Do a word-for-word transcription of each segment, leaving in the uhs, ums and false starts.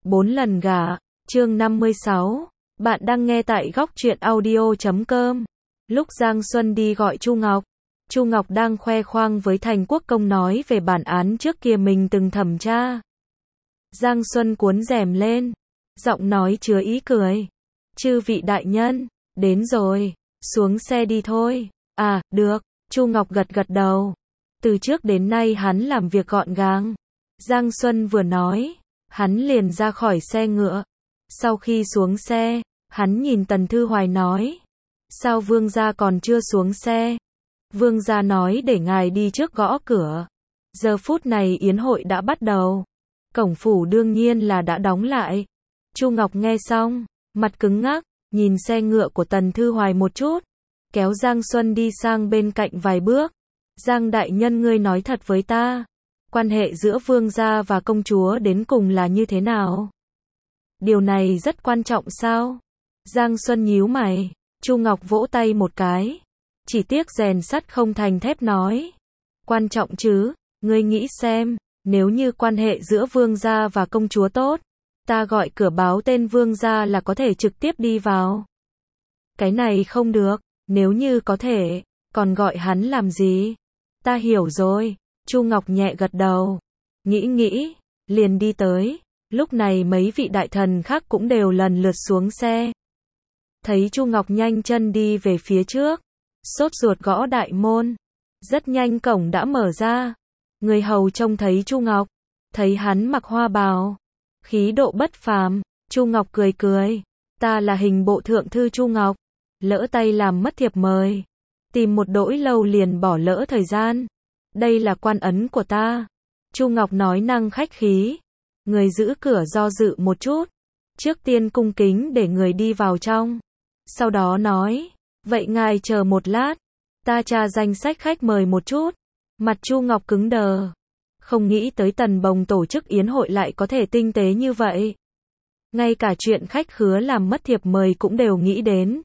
Bốn lần gả, chương năm mươi sáu. Bạn đang nghe tại góc truyện audio chấm com. Lúc Giang Xuân đi gọi Chu Ngọc, Chu Ngọc đang khoe khoang với Thành Quốc Công nói về bản án trước kia mình từng thẩm tra. Giang Xuân cuốn rèm lên, giọng nói chứa ý cười. Chư vị đại nhân, đến rồi, xuống xe đi thôi. À, được, Chu Ngọc gật gật đầu. Từ trước đến nay hắn làm việc gọn gàng. Giang Xuân vừa nói, hắn liền ra khỏi xe ngựa. Sau khi xuống xe, hắn nhìn Tần Thư Hoài nói, sao vương gia còn chưa xuống xe? Vương gia nói để ngài đi trước gõ cửa. Giờ phút này yến hội đã bắt đầu. Cổng phủ đương nhiên là đã đóng lại. Chu Ngọc nghe xong, mặt cứng ngắc, nhìn xe ngựa của Tần Thư Hoài một chút, kéo Giang Xuân đi sang bên cạnh vài bước. Giang đại nhân, ngươi nói thật với ta, quan hệ giữa vương gia và công chúa đến cùng là như thế nào? Điều này rất quan trọng sao? Giang Xuân nhíu mày. Chu Ngọc vỗ tay một cái. Chỉ tiếc rèn sắt không thành thép nói. Quan trọng chứ, ngươi nghĩ xem, nếu như quan hệ giữa vương gia và công chúa tốt, ta gọi cửa báo tên vương gia là có thể trực tiếp đi vào. Cái này không được, nếu như có thể, còn gọi hắn làm gì? Ta hiểu rồi. Chu Ngọc nhẹ gật đầu. Nghĩ nghĩ, liền đi tới. Lúc này mấy vị đại thần khác cũng đều lần lượt xuống xe. Thấy Chu Ngọc nhanh chân đi về phía trước, sốt ruột gõ đại môn. Rất nhanh cổng đã mở ra. Người hầu trông thấy Chu Ngọc, thấy hắn mặc hoa bào, khí độ bất phàm. Chu Ngọc cười cười, ta là hình bộ thượng thư Chu Ngọc, lỡ tay làm mất thiệp mời, tìm một đỗi lâu liền bỏ lỡ thời gian. Đây là quan ấn của ta. Chu Ngọc nói năng khách khí. Người giữ cửa do dự một chút, trước tiên cung kính để người đi vào trong. Sau đó nói, vậy ngài chờ một lát, ta tra danh sách khách mời một chút. Mặt Chu Ngọc cứng đờ. Không nghĩ tới Tần Bồng tổ chức yến hội lại có thể tinh tế như vậy. Ngay cả chuyện khách khứa làm mất thiệp mời cũng đều nghĩ đến.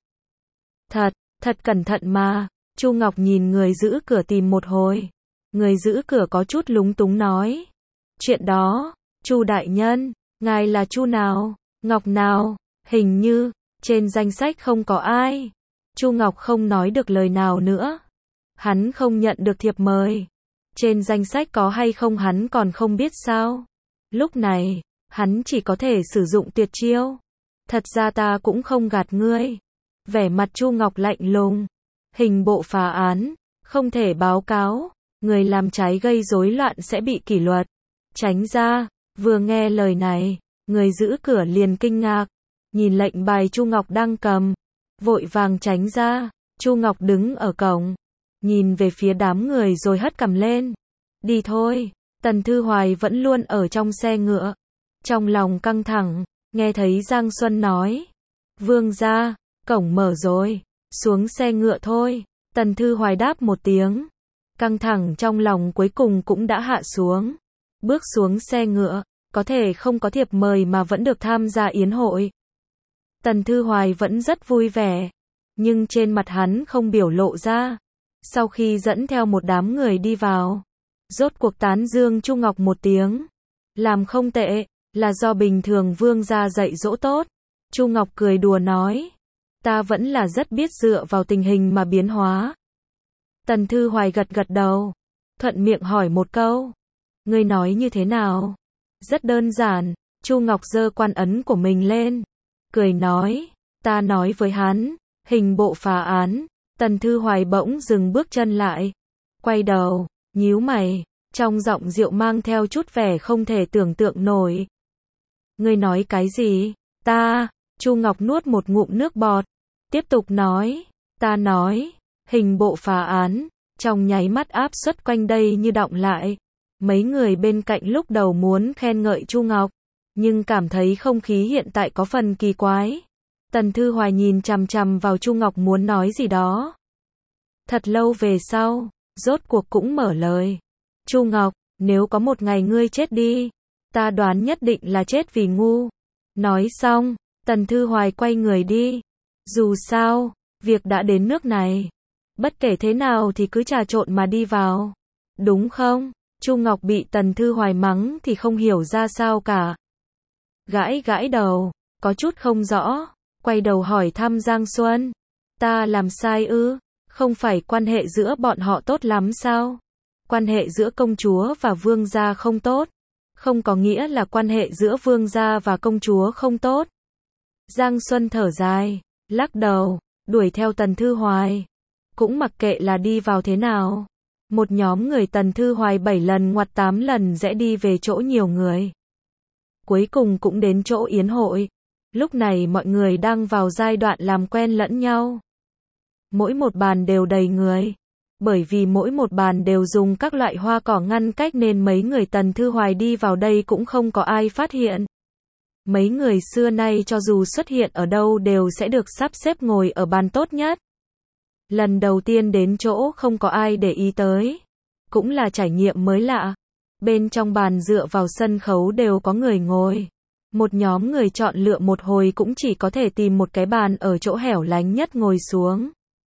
Thật, thật cẩn thận mà. Chu Ngọc nhìn người giữ cửa tìm một hồi. Người giữ cửa có chút lúng túng nói, chuyện đó, Chu đại nhân, ngài là Chu nào, Ngọc nào? Hình như trên danh sách không có ai. Chu Ngọc không nói được lời nào nữa. Hắn không nhận được thiệp mời. Trên danh sách có hay không hắn còn không biết sao? Lúc này, hắn chỉ có thể sử dụng tuyệt chiêu. Thật ra ta cũng không gạt ngươi. Vẻ mặt Chu Ngọc lạnh lùng. Hình bộ phá án, không thể báo cáo. Người làm trái gây rối loạn sẽ bị kỷ luật. Tránh ra. Vừa nghe lời này, người giữ cửa liền kinh ngạc, nhìn lệnh bài Chu Ngọc đang cầm, vội vàng tránh ra. Chu Ngọc đứng ở cổng, nhìn về phía đám người rồi hất cằm lên. Đi thôi. Tần Thư Hoài vẫn luôn ở trong xe ngựa, trong lòng căng thẳng, nghe thấy Giang Xuân nói, vương gia, cổng mở rồi, xuống xe ngựa thôi. Tần Thư Hoài đáp một tiếng, căng thẳng trong lòng cuối cùng cũng đã hạ xuống. Bước xuống xe ngựa, có thể không có thiệp mời mà vẫn được tham gia yến hội. Tần Thư Hoài vẫn rất vui vẻ, nhưng trên mặt hắn không biểu lộ ra. Sau khi dẫn theo một đám người đi vào, rốt cuộc tán dương Chu Ngọc một tiếng. Làm không tệ, là do bình thường vương gia dạy dỗ tốt. Chu Ngọc cười đùa nói, ta vẫn là rất biết dựa vào tình hình mà biến hóa. Tần Thư Hoài gật gật đầu, thuận miệng hỏi một câu, ngươi nói như thế nào? Rất đơn giản. Chu Ngọc giơ quan ấn của mình lên, cười nói, ta nói với hắn, hình bộ phá án. Tần Thư Hoài bỗng dừng bước chân lại, quay đầu, nhíu mày, trong giọng rượu mang theo chút vẻ không thể tưởng tượng nổi. Ngươi nói cái gì? Ta, Chu Ngọc nuốt một ngụm nước bọt, tiếp tục nói, ta nói, hình bộ phá án. Trong nháy mắt áp suất quanh đây như đọng lại. Mấy người bên cạnh lúc đầu muốn khen ngợi Chu Ngọc, nhưng cảm thấy không khí hiện tại có phần kỳ quái. Tần Thư Hoài nhìn chằm chằm vào Chu Ngọc muốn nói gì đó. Thật lâu về sau, rốt cuộc cũng mở lời. Chu Ngọc, nếu có một ngày ngươi chết đi, ta đoán nhất định là chết vì ngu. Nói xong, Tần Thư Hoài quay người đi. Dù sao, việc đã đến nước này, bất kể thế nào thì cứ trà trộn mà đi vào. Đúng không? Chu Ngọc bị Tần Thư Hoài mắng thì không hiểu ra sao cả. Gãi gãi đầu, có chút không rõ, quay đầu hỏi thăm Giang Xuân. Ta làm sai ư? Không phải quan hệ giữa bọn họ tốt lắm sao? Quan hệ giữa công chúa và vương gia không tốt. Không có nghĩa là quan hệ giữa vương gia và công chúa không tốt. Giang Xuân thở dài, lắc đầu, đuổi theo Tần Thư Hoài. Cũng mặc kệ là đi vào thế nào. Một nhóm người Tần Thư Hoài bảy lần ngoặt tám lần rẽ đi về chỗ nhiều người. Cuối cùng cũng đến chỗ yến hội. Lúc này mọi người đang vào giai đoạn làm quen lẫn nhau. Mỗi một bàn đều đầy người. Bởi vì mỗi một bàn đều dùng các loại hoa cỏ ngăn cách nên mấy người Tần Thư Hoài đi vào đây cũng không có ai phát hiện. Mấy người xưa nay cho dù xuất hiện ở đâu đều sẽ được sắp xếp ngồi ở bàn tốt nhất. Lần đầu tiên đến chỗ không có ai để ý tới. Cũng là trải nghiệm mới lạ. Bên trong bàn dựa vào sân khấu đều có người ngồi. Một nhóm người chọn lựa một hồi cũng chỉ có thể tìm một cái bàn ở chỗ hẻo lánh nhất ngồi xuống.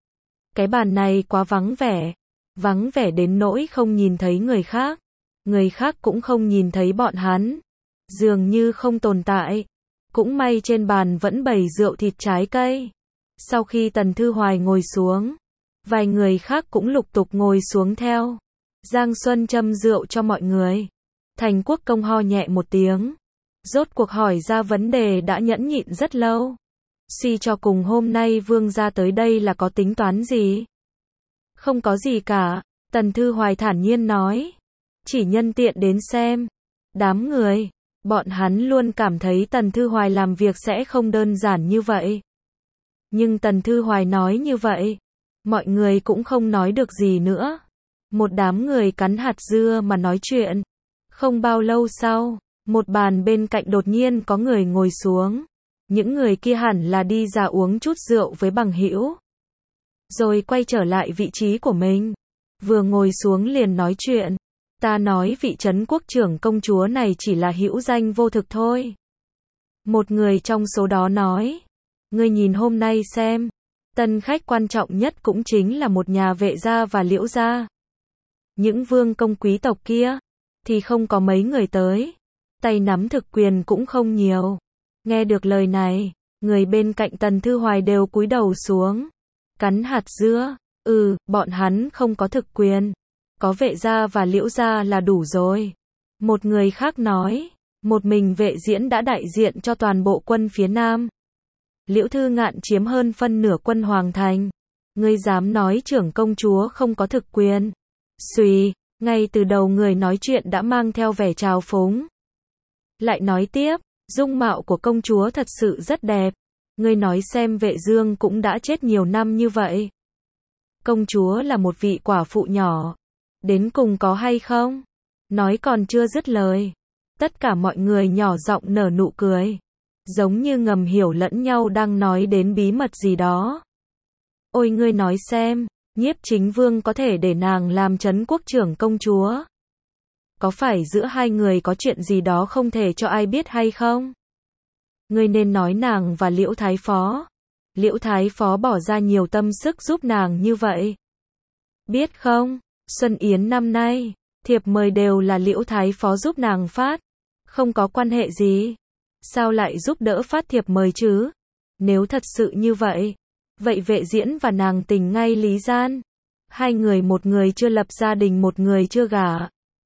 Cái bàn này quá vắng vẻ. Vắng vẻ đến nỗi không nhìn thấy người khác. Người khác cũng không nhìn thấy bọn hắn. Dường như không tồn tại. Cũng may trên bàn vẫn bày rượu thịt trái cây. Sau khi Tần Thư Hoài ngồi xuống, vài người khác cũng lục tục ngồi xuống theo. Giang Xuân châm rượu cho mọi người. Thành Quốc Công ho nhẹ một tiếng. Rốt cuộc hỏi ra vấn đề đã nhẫn nhịn rất lâu. Suy cho cùng hôm nay vương gia tới đây là có tính toán gì? Không có gì cả, Tần Thư Hoài thản nhiên nói. Chỉ nhân tiện đến xem. Đám người, bọn hắn luôn cảm thấy Tần Thư Hoài làm việc sẽ không đơn giản như vậy. Nhưng Tần Thư Hoài nói như vậy, mọi người cũng không nói được gì nữa. Một đám người cắn hạt dưa mà nói chuyện. Không bao lâu sau, một bàn bên cạnh đột nhiên có người ngồi xuống. Những người kia hẳn là đi ra uống chút rượu với bằng hữu. Rồi quay trở lại vị trí của mình. Vừa ngồi xuống liền nói chuyện. Ta nói vị trấn quốc trưởng công chúa này chỉ là hữu danh vô thực thôi. Một người trong số đó nói. Ngươi nhìn hôm nay xem. Tân khách quan trọng nhất cũng chính là một nhà vệ gia và liễu gia. Những vương công quý tộc kia thì không có mấy người tới. Tay nắm thực quyền cũng không nhiều. Nghe được lời này, người bên cạnh Tần Thư Hoài đều cúi đầu xuống. Cắn hạt dưa. Ừ, bọn hắn không có thực quyền. Có vệ gia và liễu gia là đủ rồi. Một người khác nói. Một mình Vệ Diễn đã đại diện cho toàn bộ quân phía Nam. Liễu Thư Ngạn chiếm hơn phân nửa quân Hoàng Thành. Ngươi dám nói trưởng công chúa không có thực quyền. Xùy, ngay từ đầu người nói chuyện đã mang theo vẻ trào phúng. Lại nói tiếp, dung mạo của công chúa thật sự rất đẹp. Ngươi nói xem Vệ Dương cũng đã chết nhiều năm như vậy. Công chúa là một vị quả phụ nhỏ. Đến cùng có hay không? Nói còn chưa dứt lời. Tất cả mọi người nhỏ giọng nở nụ cười. Giống như ngầm hiểu lẫn nhau đang nói đến bí mật gì đó. Ôi ngươi nói xem, Nhiếp Chính Vương có thể để nàng làm trấn quốc trưởng công chúa. Có phải giữa hai người có chuyện gì đó không thể cho ai biết hay không? Ngươi nên nói nàng và Liễu Thái Phó. Liễu Thái Phó bỏ ra nhiều tâm sức giúp nàng như vậy. Biết không, Xuân Yến năm nay, thiệp mời đều là Liễu Thái Phó giúp nàng phát. Không có quan hệ gì. Sao lại giúp đỡ phát thiệp mời chứ? Nếu thật sự như vậy, vậy Vệ Diễn và nàng tình ngay lý gian. Hai người, một người chưa lập gia đình, một người chưa gả.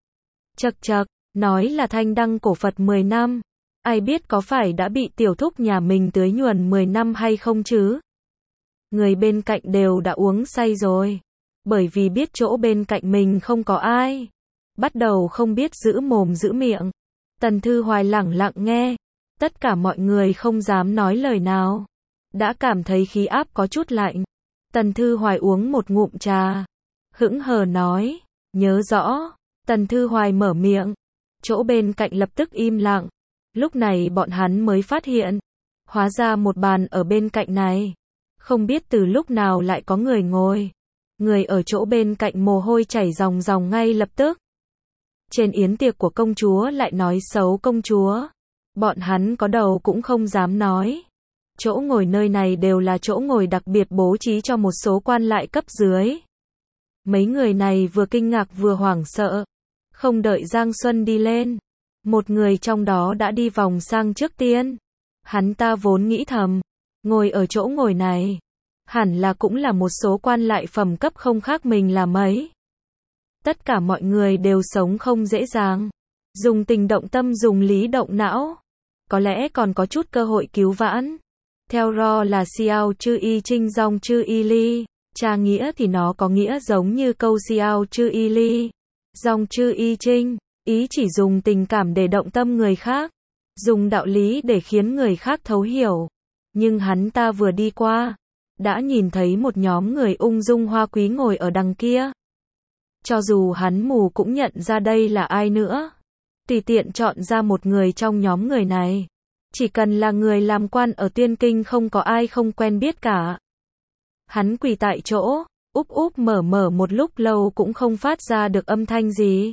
Chậc chậc, nói là thanh đăng cổ Phật mười năm. Ai biết có phải đã bị tiểu thúc nhà mình tưới nhuần mười năm hay không chứ? Người bên cạnh đều đã uống say rồi. Bởi vì biết chỗ bên cạnh mình không có ai. Bắt đầu không biết giữ mồm giữ miệng. Tần Thư Hoài lẳng lặng nghe. Tất cả mọi người không dám nói lời nào. Đã cảm thấy khí áp có chút lạnh. Tần Thư Hoài uống một ngụm trà. Hững hờ nói. Nhớ rõ. Tần Thư Hoài mở miệng. Chỗ bên cạnh lập tức im lặng. Lúc này bọn hắn mới phát hiện. Hóa ra một bàn ở bên cạnh này. Không biết từ lúc nào lại có người ngồi. Người ở chỗ bên cạnh mồ hôi chảy ròng ròng ngay lập tức. Trên yến tiệc của công chúa lại nói xấu công chúa. Bọn hắn có đầu cũng không dám nói. Chỗ ngồi nơi này đều là chỗ ngồi đặc biệt bố trí cho một số quan lại cấp dưới. Mấy người này vừa kinh ngạc vừa hoảng sợ. Không đợi Giang Xuân đi lên. Một người trong đó đã đi vòng sang trước tiên. Hắn ta vốn nghĩ thầm, ngồi ở chỗ ngồi này, hẳn là cũng là một số quan lại phẩm cấp không khác mình là mấy. Tất cả mọi người đều sống không dễ dàng. Dùng tình động tâm, dùng lý động não. Có lẽ còn có chút cơ hội cứu vãn. Theo Ro là Xiao Chư Y Trinh Dòng Chư Y Ly. Tra nghĩa thì nó có nghĩa giống như câu Xiao Chư Y Ly, Dòng Chư Y Trinh. Ý chỉ dùng tình cảm để động tâm người khác. Dùng đạo lý để khiến người khác thấu hiểu. Nhưng hắn ta vừa đi qua, đã nhìn thấy một nhóm người ung dung hoa quý ngồi ở đằng kia. Cho dù hắn mù cũng nhận ra đây là ai nữa. Tùy tiện chọn ra một người trong nhóm người này. Chỉ cần là người làm quan ở Tiên Kinh không có ai không quen biết cả. Hắn quỳ tại chỗ, úp úp mở mở một lúc lâu cũng không phát ra được âm thanh gì.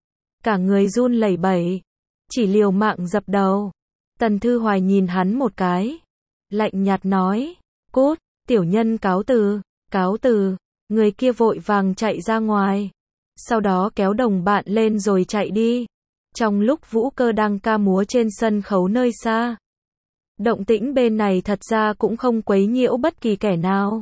Cả người run lẩy bẩy, chỉ liều mạng dập đầu. Tần Thư Hoài nhìn hắn một cái, lạnh nhạt nói, cút, tiểu nhân cáo từ, cáo từ. Người kia vội vàng chạy ra ngoài, sau đó kéo đồng bạn lên rồi chạy đi. Trong lúc Vũ Cơ đang ca múa trên sân khấu nơi xa, động tĩnh bên này thật ra cũng không quấy nhiễu bất kỳ kẻ nào.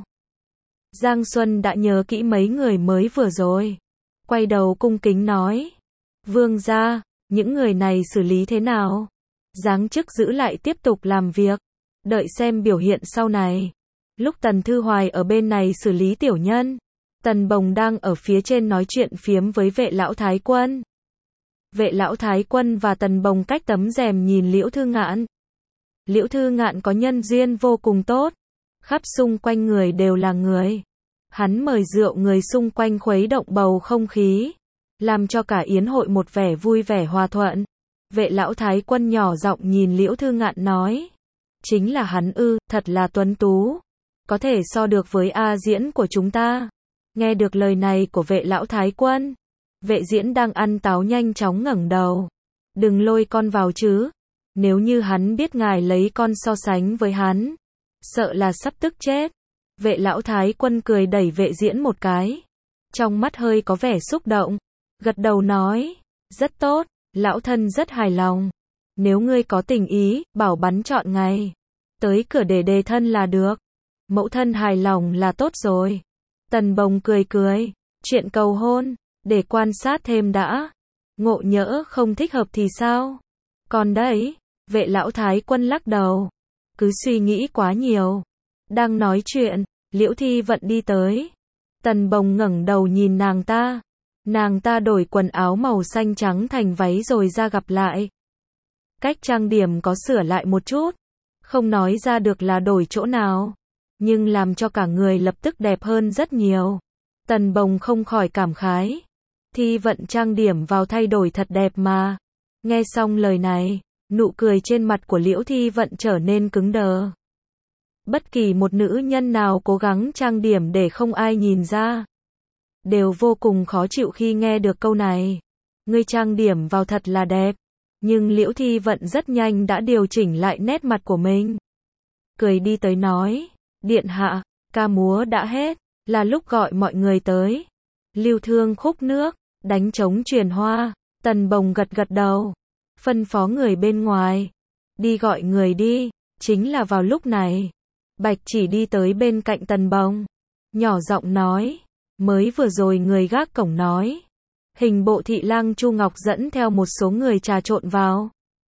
Giang Xuân đã nhớ kỹ mấy người mới vừa rồi, quay đầu cung kính nói, vương gia, những người này xử lý thế nào? Giáng chức giữ lại tiếp tục làm việc, đợi xem biểu hiện sau này. Lúc Tần Thư Hoài ở bên này xử lý tiểu nhân, Tần Bồng đang ở phía trên nói chuyện phiếm với Vệ lão thái quân. Vệ lão thái quân và Tần Bồng cách tấm rèm nhìn Liễu Thư Ngạn. Liễu Thư Ngạn có nhân duyên vô cùng tốt, khắp xung quanh người đều là người. Hắn mời rượu người xung quanh khuấy động bầu không khí, làm cho cả yến hội một vẻ vui vẻ hòa thuận. Vệ lão thái quân nhỏ giọng nhìn Liễu Thư Ngạn nói, chính là hắn ư, thật là tuấn tú, có thể so được với A Diễn của chúng ta. Nghe được lời này của vệ lão thái quân, Vệ Diễn đang ăn táo nhanh chóng ngẩng đầu. Đừng lôi con vào chứ, nếu như hắn biết ngài lấy con so sánh với hắn, sợ là sắp tức chết. Vệ lão thái quân cười đẩy Vệ Diễn một cái, trong mắt hơi có vẻ xúc động, gật đầu nói, rất tốt, lão thân rất hài lòng. Nếu ngươi có tình ý, bảo bắn chọn ngày, tới cửa để đề thân là được. Mẫu thân hài lòng là tốt rồi. Tần Bồng cười cười, chuyện cầu hôn, để quan sát thêm đã. Ngộ nhỡ không thích hợp thì sao? Còn đấy, vệ lão thái quân lắc đầu, cứ suy nghĩ quá nhiều. Đang nói chuyện, Liễu Thi Vận đi tới. Tần Bồng ngẩng đầu nhìn nàng ta. Nàng ta đổi quần áo màu xanh trắng thành váy rồi ra gặp lại. Cách trang điểm có sửa lại một chút, không nói ra được là đổi chỗ nào, nhưng làm cho cả người lập tức đẹp hơn rất nhiều. Tần Bồng không khỏi cảm khái, Thi Vận trang điểm vào thay đổi thật đẹp mà. Nghe xong lời này, nụ cười trên mặt của Liễu Thi Vận trở nên cứng đờ. Bất kỳ một nữ nhân nào cố gắng trang điểm để không ai nhìn ra, đều vô cùng khó chịu khi nghe được câu này. Ngươi trang điểm vào thật là đẹp. Nhưng Liễu Thi Vận rất nhanh đã điều chỉnh lại nét mặt của mình. Cười đi tới nói, điện hạ, ca múa đã hết, là lúc gọi mọi người tới. Lưu thương khúc nước, đánh trống truyền hoa. Tần Bồng gật gật đầu, phân phó người bên ngoài, đi gọi người đi. Chính là vào lúc này, Bạch Chỉ đi tới bên cạnh Tần Bồng, nhỏ giọng nói, mới vừa rồi người gác cổng nói, hình bộ thị lang Chu Ngọc dẫn theo một số người trà trộn vào,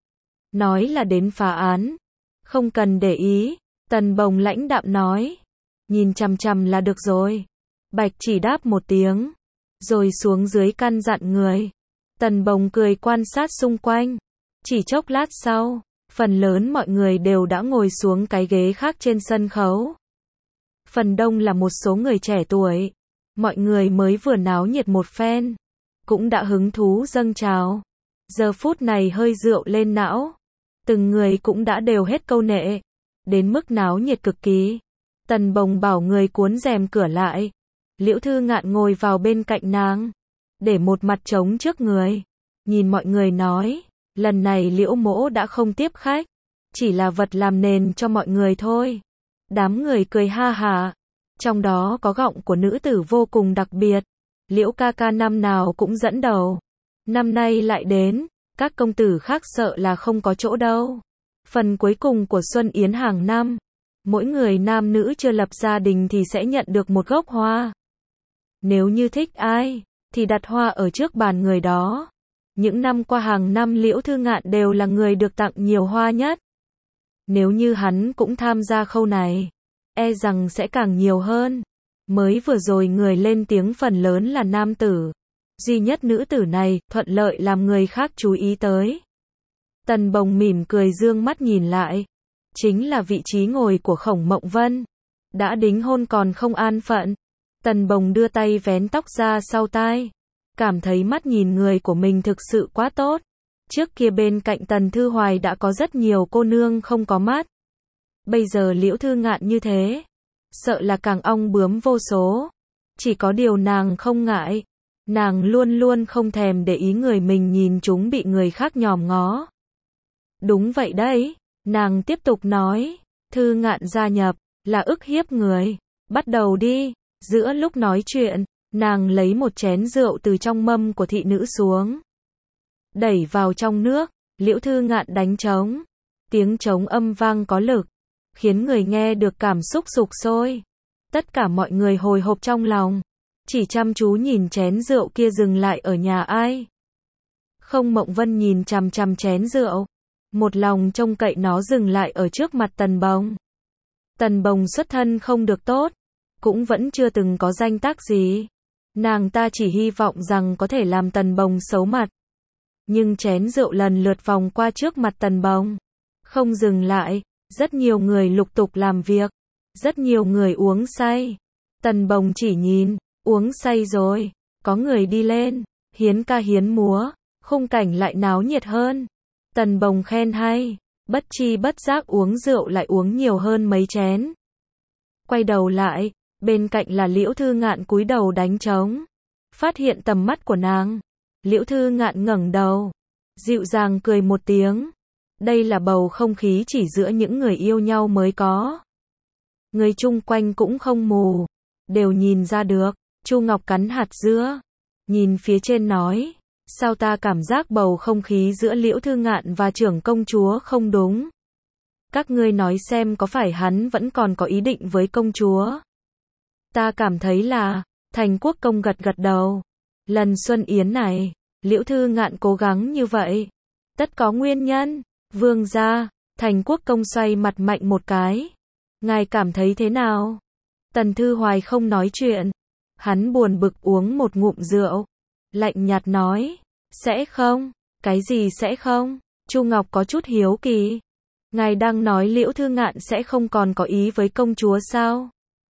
nói là đến phá án, không cần để ý. Tần Bồng lãnh đạm nói, nhìn chằm chằm là được rồi. Bạch Chỉ đáp một tiếng, rồi xuống dưới căn dặn người. Tần Bồng cười quan sát xung quanh, chỉ chốc lát sau, phần lớn mọi người đều đã ngồi xuống cái ghế khác trên sân khấu. Phần đông là một số người trẻ tuổi, mọi người mới vừa náo nhiệt một phen, cũng đã hứng thú dâng trào. Giờ phút này hơi rượu lên não, từng người cũng đã đều hết câu nệ, đến mức náo nhiệt cực kỳ. Tần Bồng bảo người cuốn rèm cửa lại. Liễu Thư Ngạn ngồi vào bên cạnh nàng, để một mặt trống trước người, nhìn mọi người nói, lần này Liễu mỗ đã không tiếp khách, chỉ là vật làm nền cho mọi người thôi. Đám người cười ha hả, trong đó có giọng của nữ tử vô cùng đặc biệt. Liễu ca ca năm nào cũng dẫn đầu, năm nay lại đến, Các công tử khác sợ là không có chỗ đâu. Phần cuối cùng của Xuân Yến hàng năm, mỗi người nam nữ chưa lập gia đình thì sẽ nhận được một gốc hoa. Nếu như thích ai, thì đặt hoa ở trước bàn người đó. Những năm qua hàng năm Liễu Thư Ngạn đều là người được tặng nhiều hoa nhất. Nếu như hắn cũng tham gia khâu này, e rằng sẽ càng nhiều hơn. Mới vừa rồi người lên tiếng phần lớn là nam tử. Duy nhất nữ tử này, thuận lợi làm người khác chú ý tới. Tần Bồng mỉm cười dương mắt nhìn lại. Chính là vị trí ngồi của Khổng Mộng Vân. Đã đính hôn còn không an phận. Tần Bồng đưa tay vén tóc ra sau tai. Cảm thấy mắt nhìn người của mình thực sự quá tốt. Trước kia bên cạnh Tần Thư Hoài đã có rất nhiều cô nương không có mắt. Bây giờ Liễu Thư Ngạn như thế, sợ là càng ong bướm vô số. Chỉ có điều nàng không ngại. Nàng luôn luôn không thèm để ý người mình nhìn chúng bị người khác nhòm ngó. Đúng vậy đấy, nàng tiếp tục nói. Thư Ngạn gia nhập, là ức hiếp người. Bắt đầu đi. Giữa lúc nói chuyện, nàng lấy một chén rượu từ trong mâm của thị nữ xuống. Đẩy vào trong nước, Liễu Thư Ngạn đánh trống. Tiếng trống âm vang có lực, khiến người nghe được cảm xúc sục sôi. Tất cả mọi người hồi hộp trong lòng, chỉ chăm chú nhìn chén rượu kia dừng lại ở nhà ai. Không Mộng Vân nhìn chằm chằm chén rượu, một lòng trông cậy nó dừng lại ở trước mặt Tần Bồng. Tần Bồng xuất thân không được tốt, cũng vẫn chưa từng có danh tác gì. Nàng ta chỉ hy vọng rằng có thể làm Tần Bồng xấu mặt. Nhưng chén rượu lần lượt vòng qua trước mặt Tần Bồng, không dừng lại. Rất nhiều người lục tục làm việc, rất nhiều người uống say. Tần Bồng chỉ nhìn, uống say rồi, có người đi lên, hiến ca hiến múa, khung cảnh lại náo nhiệt hơn. Tần Bồng khen hay, bất chi bất giác uống rượu lại uống nhiều hơn mấy chén. Quay đầu lại, bên cạnh là Liễu Thư Ngạn cúi đầu đánh trống. Phát hiện tầm mắt của nàng, Liễu Thư Ngạn ngẩng đầu, dịu dàng cười một tiếng. Đây là bầu không khí chỉ giữa những người yêu nhau mới có. Người chung quanh cũng không mù, đều nhìn ra được. Chu Ngọc cắn hạt dưa, nhìn phía trên nói, sao ta cảm giác bầu không khí giữa Liễu Thư Ngạn và trưởng công chúa không đúng. Các ngươi nói xem có phải hắn vẫn còn có ý định với công chúa. Ta cảm thấy là, Thành Quốc công gật gật đầu. Lần Xuân Yến này, Liễu Thư Ngạn cố gắng như vậy, tất có nguyên nhân. Vương gia, Thành Quốc công xoay mặt mạnh một cái. Ngài cảm thấy thế nào? Tần Thư Hoài không nói chuyện. Hắn buồn bực uống một ngụm rượu. Lạnh nhạt nói. Sẽ không? Cái gì sẽ không? Chu Ngọc có chút hiếu kỳ. Ngài đang nói Liễu Thư Ngạn sẽ không còn có ý với công chúa sao?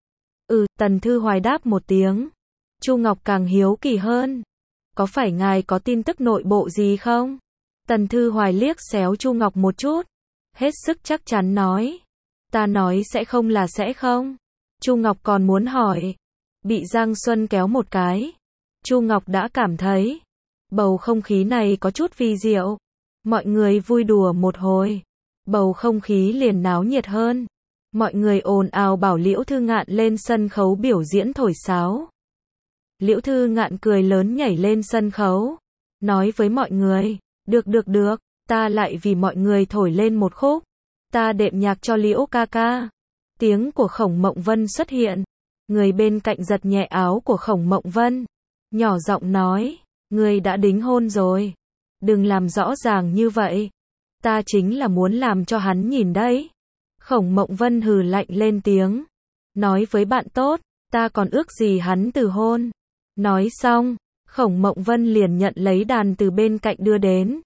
Ừ, Tần Thư Hoài đáp một tiếng. Chu Ngọc càng hiếu kỳ hơn. Có phải ngài có tin tức nội bộ gì không? Tần Thư Hoài liếc xéo Chu Ngọc một chút, hết sức chắc chắn nói. Ta nói sẽ không là sẽ không. Chu Ngọc còn muốn hỏi. Bị Giang Xuân kéo một cái. Chu Ngọc đã cảm thấy bầu không khí này có chút vi diệu. Mọi người vui đùa một hồi, bầu không khí liền náo nhiệt hơn. Mọi người ồn ào bảo Liễu Thư Ngạn lên sân khấu biểu diễn thổi sáo. Liễu Thư Ngạn cười lớn nhảy lên sân khấu, nói với mọi người. Được được được, ta lại vì mọi người thổi lên một khúc. Ta đệm nhạc cho Liễu ca ca. Tiếng của Khổng Mộng Vân xuất hiện. Người bên cạnh giật nhẹ áo của Khổng Mộng Vân. Nhỏ giọng nói, ngươi đã đính hôn rồi. Đừng làm rõ ràng như vậy. Ta chính là muốn làm cho hắn nhìn đấy. Khổng Mộng Vân hừ lạnh lên tiếng. Nói với bạn tốt, ta còn ước gì hắn từ hôn. Nói xong, Khổng Mộng Vân liền nhận lấy đàn từ bên cạnh đưa đến.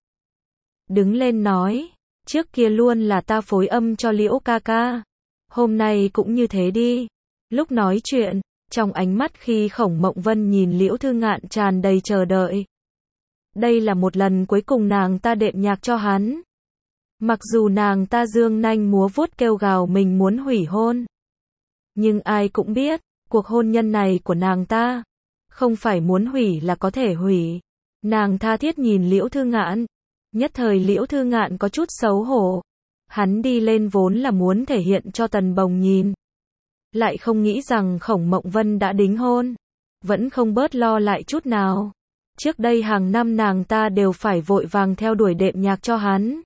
Đứng lên nói, trước kia luôn là ta phối âm cho Liễu ca ca. Hôm nay cũng như thế đi. Lúc nói chuyện, trong ánh mắt khi Khổng Mộng Vân nhìn Liễu Thư Ngạn tràn đầy chờ đợi. Đây là một lần cuối cùng nàng ta đệm nhạc cho hắn. Mặc dù nàng ta dương nanh múa vuốt kêu gào mình muốn hủy hôn. Nhưng ai cũng biết, cuộc hôn nhân này của nàng ta không phải muốn hủy là có thể hủy. Nàng tha thiết nhìn Liễu Thư Ngạn. Nhất thời Liễu Thư Ngạn có chút xấu hổ. Hắn đi lên vốn là muốn thể hiện cho Tần Bồng nhìn. Lại không nghĩ rằng Khổng Mộng Vân đã đính hôn. Vẫn không bớt lo lại chút nào. Trước đây hàng năm nàng ta đều phải vội vàng theo đuổi đệm nhạc cho hắn.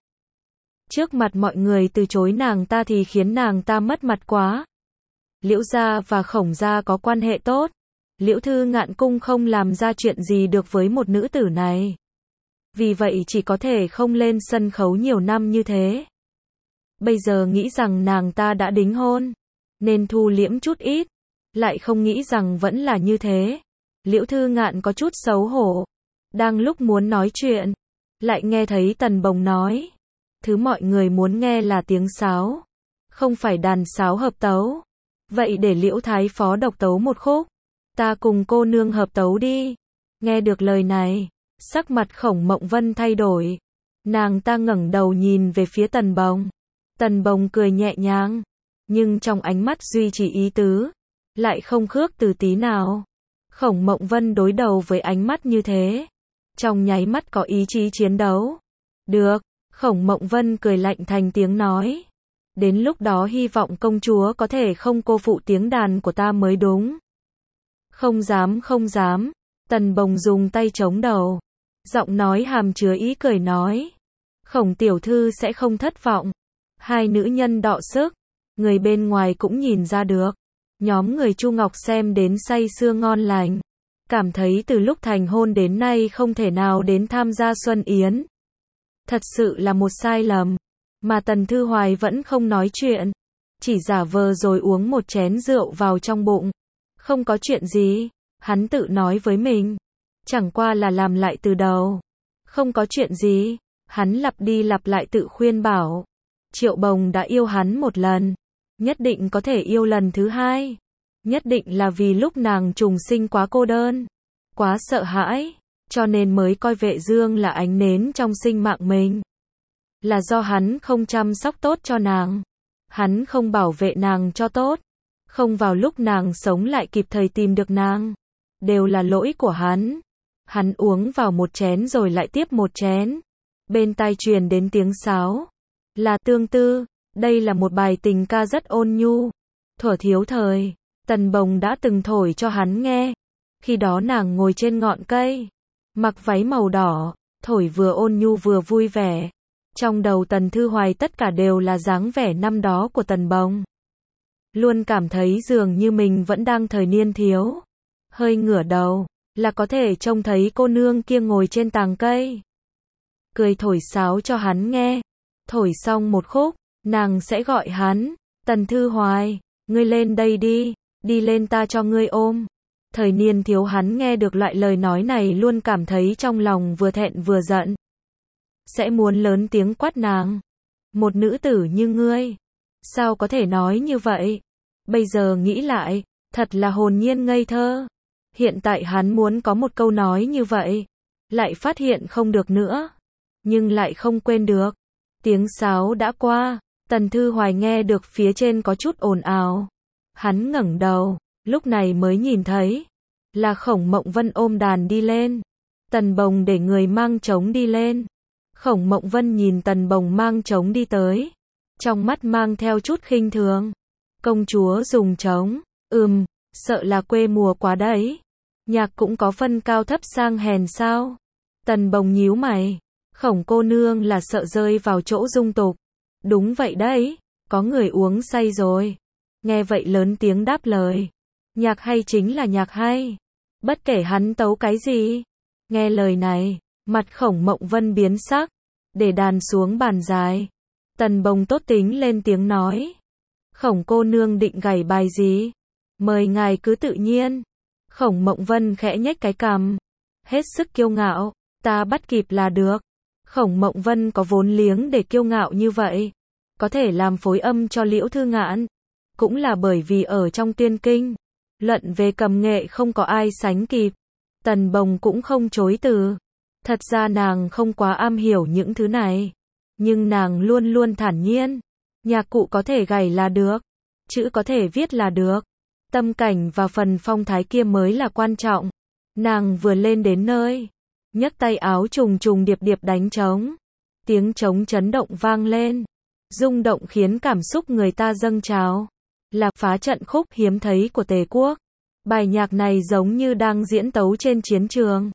Trước mặt mọi người từ chối nàng ta thì khiến nàng ta mất mặt quá. Liễu gia và Khổng gia có quan hệ tốt. Liễu Thư Ngạn Cung không làm ra chuyện gì được với một nữ tử này. Vì vậy chỉ có thể không lên sân khấu nhiều năm như thế. Bây giờ nghĩ rằng nàng ta đã đính hôn, nên thu liễm chút ít, lại không nghĩ rằng vẫn là như thế. Liễu Thư Ngạn có chút xấu hổ. Đang lúc muốn nói chuyện, lại nghe thấy Tần Bồng nói. Thứ mọi người muốn nghe là tiếng sáo, không phải đàn sáo hợp tấu. Vậy để Liễu Thái Phó độc tấu một khúc, ta cùng cô nương hợp tấu đi. Nghe được lời này, sắc mặt Khổng Mộng Vân thay đổi. Nàng ta ngẩng đầu nhìn về phía Tần Bồng. Tần Bồng cười nhẹ nhàng, nhưng trong ánh mắt duy trì ý tứ, lại không khước từ tí nào. Khổng Mộng Vân đối đầu với ánh mắt như thế, trong nháy mắt có ý chí chiến đấu. Được, Khổng Mộng Vân cười lạnh thành tiếng nói. Đến lúc đó hy vọng công chúa có thể không cô phụ tiếng đàn của ta mới đúng. Không dám không dám, Tần Bồng dùng tay chống đầu. Giọng nói hàm chứa ý cười nói. Khổng tiểu thư sẽ không thất vọng. Hai nữ nhân đọ sức, người bên ngoài cũng nhìn ra được. Nhóm người Chu Ngọc xem đến say sưa ngon lành. Cảm thấy từ lúc thành hôn đến nay không thể nào đến tham gia Xuân Yến. Thật sự là một sai lầm. Mà Tần Thư Hoài vẫn không nói chuyện. Chỉ giả vờ rồi uống một chén rượu vào trong bụng. Không có chuyện gì, hắn tự nói với mình. Chẳng qua là làm lại từ đầu. Không có chuyện gì, hắn lặp đi lặp lại tự khuyên bảo. Triệu Bồng đã yêu hắn một lần, nhất định có thể yêu lần thứ hai. Nhất định là vì lúc nàng trùng sinh quá cô đơn, quá sợ hãi, cho nên mới coi Vệ Dương là ánh nến trong sinh mạng mình. Là do hắn không chăm sóc tốt cho nàng, hắn không bảo vệ nàng cho tốt, không vào lúc nàng sống lại kịp thời tìm được nàng. Đều là lỗi của hắn. Hắn uống vào một chén rồi lại tiếp một chén. Bên tai truyền đến tiếng sáo. Là Tương Tư. Đây là một bài tình ca rất ôn nhu. Thuở thiếu thời, Tần Bồng đã từng thổi cho hắn nghe. Khi đó nàng ngồi trên ngọn cây, mặc váy màu đỏ, thổi vừa ôn nhu vừa vui vẻ. Trong đầu Tần Thư Hoài tất cả đều là dáng vẻ năm đó của Tần Bồng. Luôn cảm thấy dường như mình vẫn đang thời niên thiếu. Hơi ngửa đầu, là có thể trông thấy cô nương kia ngồi trên tàng cây. Cười thổi sáo cho hắn nghe. Thổi xong một khúc, nàng sẽ gọi hắn. Tần Thư Hoài, ngươi lên đây đi, đi lên ta cho ngươi ôm. Thời niên thiếu hắn nghe được loại lời nói này luôn cảm thấy trong lòng vừa thẹn vừa giận. Sẽ muốn lớn tiếng quát nàng. Một nữ tử như ngươi, sao có thể nói như vậy? Bây giờ nghĩ lại, thật là hồn nhiên ngây thơ. Hiện tại hắn muốn có một câu nói như vậy, lại phát hiện không được nữa, nhưng lại không quên được. Tiếng sáo đã qua, Tần Thư Hoài nghe được phía trên có chút ồn ào. Hắn ngẩng đầu, lúc này mới nhìn thấy là Khổng Mộng Vân ôm đàn đi lên. Tần Bồng để người mang trống đi lên. Khổng Mộng Vân nhìn Tần Bồng mang trống đi tới, trong mắt mang theo chút khinh thường. Công chúa dùng trống, ừm, sợ là quê mùa quá đấy. Nhạc cũng có phân cao thấp sang hèn sao? Tần Bồng nhíu mày. Khổng cô nương là sợ rơi vào chỗ dung tục. Đúng vậy đấy, có người uống say rồi. Nghe vậy lớn tiếng đáp lời. Nhạc hay chính là nhạc hay. Bất kể hắn tấu cái gì. Nghe lời này, mặt Khổng Mộng Vân biến sắc. Để đàn xuống bàn dài. Tần Bồng tốt tính lên tiếng nói. Khổng cô nương định gảy bài gì? Mời ngài cứ tự nhiên. Khổng Mộng Vân khẽ nhếch cái cằm, hết sức kiêu ngạo, ta bắt kịp là được. Khổng Mộng Vân có vốn liếng để kiêu ngạo như vậy, có thể làm phối âm cho Liễu Thư Ngạn, cũng là bởi vì ở trong tiên kinh, luận về cầm nghệ không có ai sánh kịp. Tần Bồng cũng không chối từ. Thật ra nàng không quá am hiểu những thứ này, nhưng nàng luôn luôn thản nhiên. Nhạc cụ có thể gảy là được, chữ có thể viết là được. Tâm cảnh và phần phong thái kia mới là quan trọng. Nàng vừa lên đến nơi, nhấc tay áo trùng trùng điệp điệp đánh trống. Tiếng trống chấn động vang lên, rung động khiến cảm xúc người ta dâng trào. Là phá trận khúc hiếm thấy của Tề quốc. Bài nhạc này giống như đang diễn tấu trên chiến trường.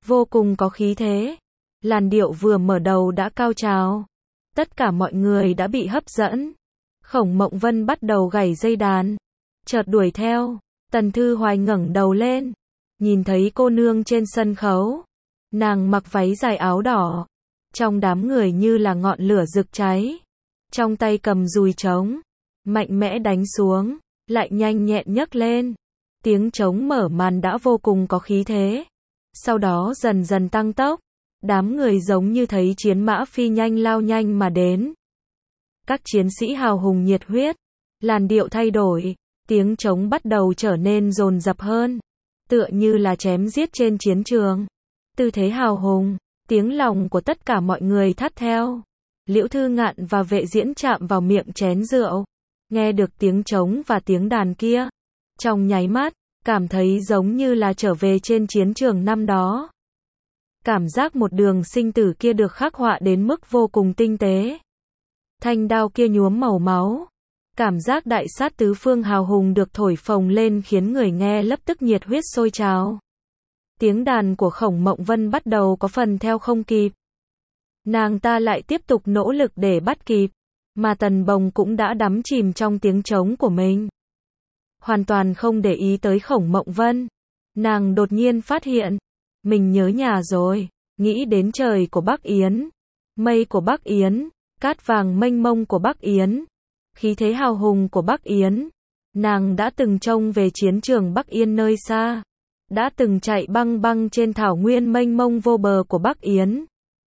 vô cùng có khí thế. Làn điệu vừa mở đầu đã cao trào. Tất cả mọi người đã bị hấp dẫn. Khổng Mộng Vân bắt đầu gảy dây đàn. Chợt đuổi theo. Tần Thư Hoài ngẩng đầu lên. Nhìn thấy cô nương trên sân khấu. Nàng mặc váy dài áo đỏ. Trong đám người như là ngọn lửa rực cháy. Trong tay cầm dùi trống. Mạnh mẽ đánh xuống. Lại nhanh nhẹn nhấc lên. Tiếng trống mở màn đã vô cùng có khí thế. Sau đó dần dần tăng tốc. Đám người giống như thấy chiến mã phi nhanh lao nhanh mà đến. Các chiến sĩ hào hùng nhiệt huyết. Làn điệu thay đổi. Tiếng trống bắt đầu trở nên dồn dập hơn. Tựa như là chém giết trên chiến trường. Tư thế hào hùng. Tiếng lòng của tất cả mọi người thắt theo. Liễu Thư Ngạn và Vệ Diễn chạm vào miệng chén rượu. Nghe được tiếng trống và tiếng đàn kia. Trong nháy mắt, cảm thấy giống như là trở về trên chiến trường năm đó. Cảm giác một đường sinh tử kia được khắc họa đến mức vô cùng tinh tế. Thanh đao kia nhuốm màu máu. Cảm giác đại sát tứ phương hào hùng được thổi phồng lên khiến người nghe lập tức nhiệt huyết sôi trào. Tiếng đàn của Khổng Mộng Vân bắt đầu có phần theo không kịp. Nàng ta lại tiếp tục nỗ lực để bắt kịp. Mà Tần Bồng cũng đã đắm chìm trong tiếng trống của mình. Hoàn toàn không để ý tới Khổng Mộng Vân. Nàng đột nhiên phát hiện. Mình nhớ nhà rồi. Nghĩ đến trời của Bắc Yến. Mây của Bắc Yến. Cát vàng mênh mông của Bắc Yến. Khí thế hào hùng của Bắc Yến. Nàng đã từng trông về chiến trường Bắc Yên nơi xa. Đã từng chạy băng băng trên thảo nguyên mênh mông vô bờ của Bắc Yến.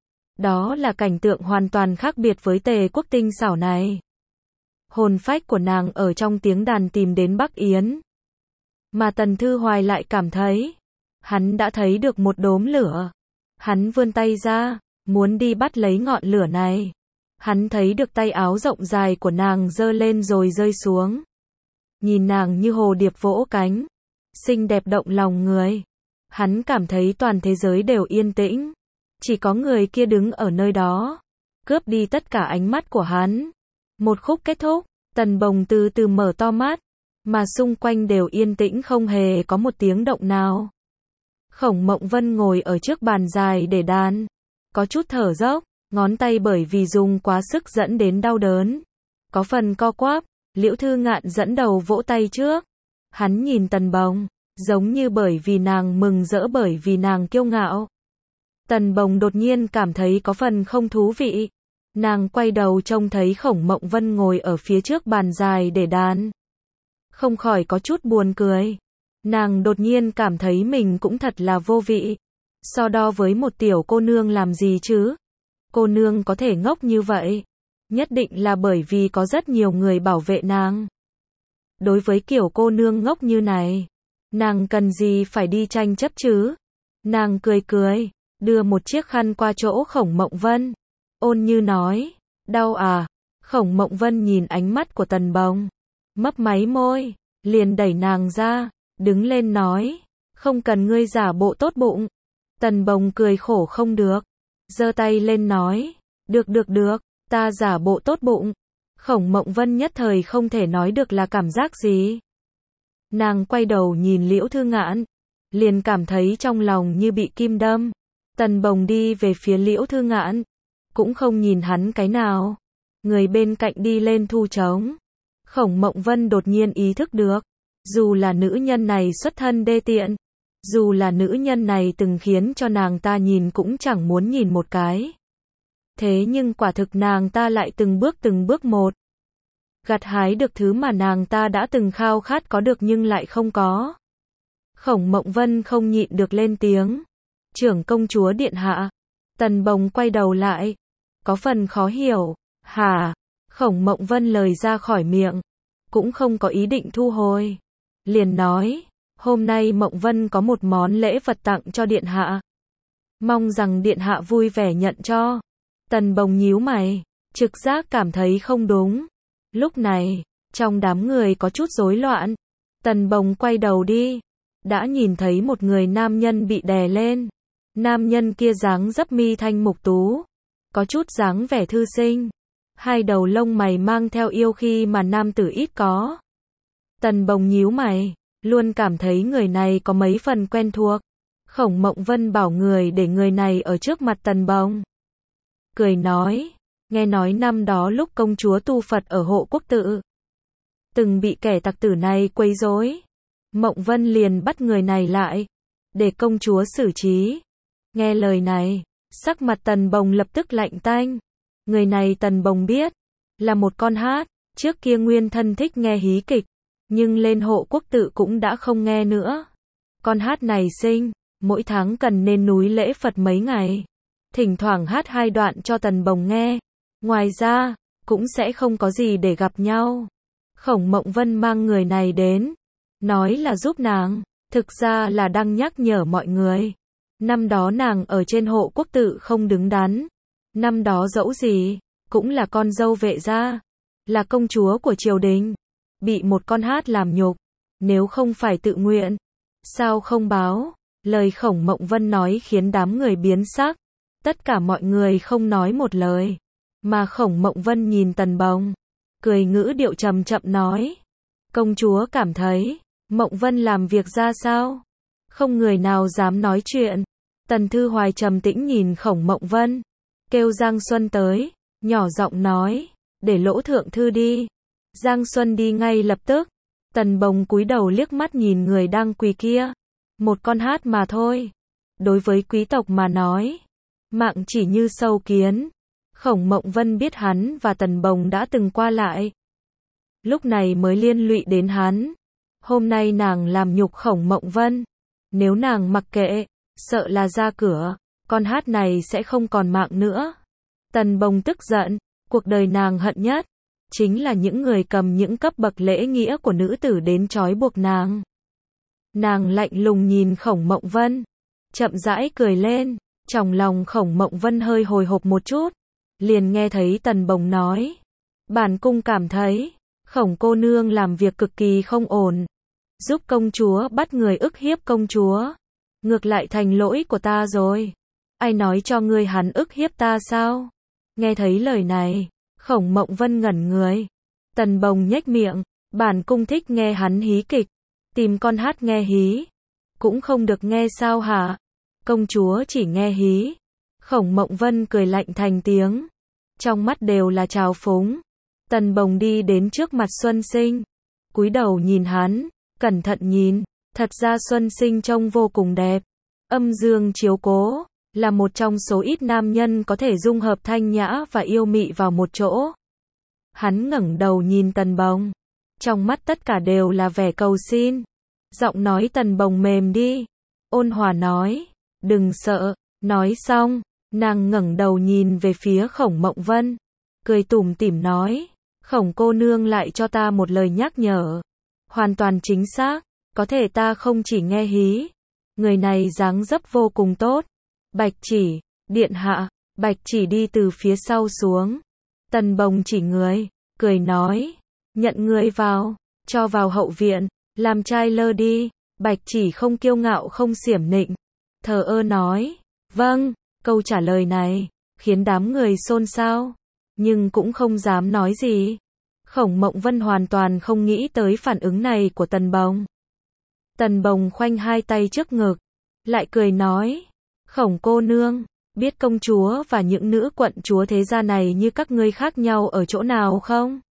Đó là cảnh tượng hoàn toàn khác biệt với Tề Quốc tinh xảo này. Hồn phách của nàng ở trong tiếng đàn tìm đến Bắc Yến. Mà Tần Thư Hoài lại cảm thấy. Hắn đã thấy được một đốm lửa. Hắn vươn tay ra, muốn đi bắt lấy ngọn lửa này. Hắn thấy được tay áo rộng dài của nàng giơ lên rồi rơi xuống. Nhìn nàng như hồ điệp vỗ cánh. Xinh đẹp động lòng người. Hắn cảm thấy toàn thế giới đều yên tĩnh. Chỉ có người kia đứng ở nơi đó. Cướp đi tất cả ánh mắt của hắn. Một khúc kết thúc. Tần Bồng từ từ mở to mắt. Mà xung quanh đều yên tĩnh không hề có một tiếng động nào. Khổng Mộng Vân ngồi ở trước bàn dài để đàn. Có chút thở dốc. Ngón tay bởi vì dùng quá sức dẫn đến đau đớn. Có phần co quắp. Liễu Thư Ngạn dẫn đầu vỗ tay trước. Hắn nhìn Tần Bồng. Giống như bởi vì nàng mừng rỡ bởi vì nàng kiêu ngạo. Tần Bồng đột nhiên cảm thấy có phần không thú vị. Nàng quay đầu trông thấy Khổng Mộng Vân ngồi ở phía trước bàn dài để đàn. Không khỏi có chút buồn cười. Nàng đột nhiên cảm thấy mình cũng thật là vô vị. So đo với một tiểu cô nương làm gì chứ? Cô nương có thể ngốc như vậy. Nhất định là bởi vì có rất nhiều người bảo vệ nàng. Đối với kiểu cô nương ngốc như này, nàng cần gì phải đi tranh chấp chứ? Nàng cười cười, đưa một chiếc khăn qua chỗ Khổng Mộng Vân. Ôn như nói, đau à? Khổng Mộng Vân nhìn ánh mắt của Tần Bồng. Mấp máy môi, liền đẩy nàng ra, đứng lên nói, không cần ngươi giả bộ tốt bụng. Tần Bồng cười khổ không được, giơ tay lên nói, được được được, ta giả bộ tốt bụng. Khổng Mộng Vân nhất thời không thể nói được là cảm giác gì. Nàng quay đầu nhìn Liễu Thư Ngạn, liền cảm thấy trong lòng như bị kim đâm. Tần Bồng đi về phía Liễu Thư Ngạn, cũng không nhìn hắn cái nào. Người bên cạnh đi lên thu trống. Khổng Mộng Vân đột nhiên ý thức được, dù là nữ nhân này xuất thân đê tiện, dù là nữ nhân này từng khiến cho nàng ta nhìn cũng chẳng muốn nhìn một cái. Thế nhưng quả thực nàng ta lại từng bước từng bước một gặt hái được thứ mà nàng ta đã từng khao khát có được nhưng lại không có. Khổng Mộng Vân không nhịn được lên tiếng. Trưởng công chúa điện hạ. Tần Bồng quay đầu lại, có phần khó hiểu. Hả? Khổng Mộng Vân lời ra khỏi miệng, cũng không có ý định thu hồi. Liền nói, hôm nay Mộng Vân có một món lễ vật tặng cho điện hạ. Mong rằng điện hạ vui vẻ nhận cho. Tần Bồng nhíu mày, trực giác cảm thấy không đúng. Lúc này, trong đám người có chút rối loạn. Tần Bồng quay đầu đi, đã nhìn thấy một người nam nhân bị đè lên. Nam nhân kia dáng dấp mi thanh mục tú, có chút dáng vẻ thư sinh, hai đầu lông mày mang theo yêu khi mà nam tử ít có. Tần Bồng nhíu mày, luôn cảm thấy người này có mấy phần quen thuộc. Khổng Mộng Vân bảo người để người này ở trước mặt Tần Bồng. Cười nói, nghe nói năm đó lúc công chúa tu Phật ở Hộ Quốc Tự, từng bị kẻ tặc tử này quấy rối. Mộng Vân liền bắt người này lại, để công chúa xử trí. Nghe lời này, sắc mặt Tần Bồng lập tức lạnh tanh. Người này Tần Bồng biết, là một con hát, trước kia nguyên thân thích nghe hí kịch, nhưng lên Hộ Quốc Tự cũng đã không nghe nữa. Con hát này sinh, mỗi tháng cần nên núi lễ Phật mấy ngày. Thỉnh thoảng hát hai đoạn cho Tần Bồng nghe. Ngoài ra, cũng sẽ không có gì để gặp nhau. Khổng Mộng Vân mang người này đến, nói là giúp nàng, thực ra là đang nhắc nhở mọi người. Năm đó nàng ở trên Hộ Quốc Tự không đứng đắn. Năm đó dẫu gì, cũng là con dâu vệ gia, là công chúa của triều đình. Bị một con hát làm nhục, nếu không phải tự nguyện, sao không báo? Lời Khổng Mộng Vân nói khiến đám người biến sắc. Tất cả mọi người không nói một lời. Mà Khổng Mộng Vân nhìn Tần Bồng, cười ngữ điệu trầm chậm nói. Công chúa cảm thấy, Mộng Vân làm việc ra sao? Không người nào dám nói chuyện. Tần Thư Hoài trầm tĩnh nhìn Khổng Mộng Vân, kêu Giang Xuân tới, nhỏ giọng nói, để Lỗ Thượng Thư đi. Giang Xuân đi ngay lập tức. Tần Bồng cúi đầu liếc mắt nhìn người đang quỳ kia. Một con hát mà thôi. Đối với quý tộc mà nói, mạng chỉ như sâu kiến. Khổng Mộng Vân biết hắn và Tần Bồng đã từng qua lại, lúc này mới liên lụy đến hắn. Hôm nay nàng làm nhục Khổng Mộng Vân, nếu nàng mặc kệ, sợ là ra cửa, con hát này sẽ không còn mạng nữa. Tần Bồng tức giận, cuộc đời nàng hận nhất chính là những người cầm những cấp bậc lễ nghĩa của nữ tử đến trói buộc nàng. Nàng lạnh lùng nhìn Khổng Mộng Vân, chậm rãi cười lên. Trong lòng Khổng Mộng Vân hơi hồi hộp một chút, liền nghe thấy Tần Bồng nói, bản cung cảm thấy Khổng cô nương làm việc cực kỳ không ổn, giúp công chúa bắt người ức hiếp công chúa, ngược lại thành lỗi của ta rồi. Ai nói cho ngươi hắn ức hiếp ta sao? Nghe thấy lời này, Khổng Mộng Vân ngẩn người. Tần Bồng nhếch miệng, bản cung thích nghe hắn hí kịch, tìm con hát nghe hí, cũng không được nghe sao hả? Công chúa chỉ nghe hí. Khổng Mộng Vân cười lạnh thành tiếng, trong mắt đều là trào phúng. Tần Bồng đi đến trước mặt Xuân Sinh, cúi đầu nhìn hắn, cẩn thận nhìn, thật ra Xuân Sinh trông vô cùng đẹp. Âm dương chiếu cố, là một trong số ít nam nhân có thể dung hợp thanh nhã và yêu mị vào một chỗ. Hắn ngẩng đầu nhìn Tần Bồng, trong mắt tất cả đều là vẻ cầu xin. Giọng nói Tần Bồng mềm đi, ôn hòa nói, đừng sợ. Nói xong, nàng ngẩng đầu nhìn về phía Khổng Mộng Vân, cười tủm tỉm nói, Khổng cô nương lại cho ta một lời nhắc nhở, hoàn toàn chính xác, có thể ta không chỉ nghe hí, người này dáng dấp vô cùng tốt. Bạch Chỉ, điện hạ. Bạch Chỉ đi từ phía sau xuống. Tần Bồng chỉ người, cười nói, nhận người vào, cho vào hậu viện, làm trai lơ đi. Bạch Chỉ không kiêu ngạo không xiểm nịnh, thờ ơ nói, vâng. Câu trả lời này khiến đám người xôn xao, nhưng cũng không dám nói gì. Khổng Mộng Vân hoàn toàn không nghĩ tới phản ứng này của Tần Bồng. Tần Bồng khoanh hai tay trước ngực, lại cười nói, Khổng cô nương, biết công chúa và những nữ quận chúa thế gia này như các ngươi khác nhau ở chỗ nào không?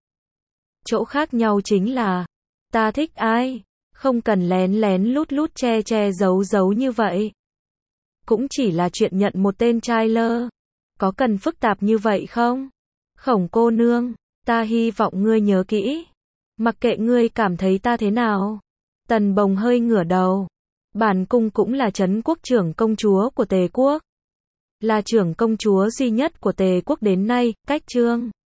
Chỗ khác nhau chính là, ta thích ai, không cần lén lén lút lút che che giấu giấu như vậy. Cũng chỉ là chuyện nhận một tên trai lơ, có cần phức tạp như vậy không? Khổng cô nương, ta hy vọng ngươi nhớ kỹ, mặc kệ ngươi cảm thấy ta thế nào. Tần Bồng hơi ngửa đầu, bản cung cũng là trấn quốc trưởng công chúa của Tề quốc, là trưởng công chúa duy nhất của Tề quốc đến nay. Cách chương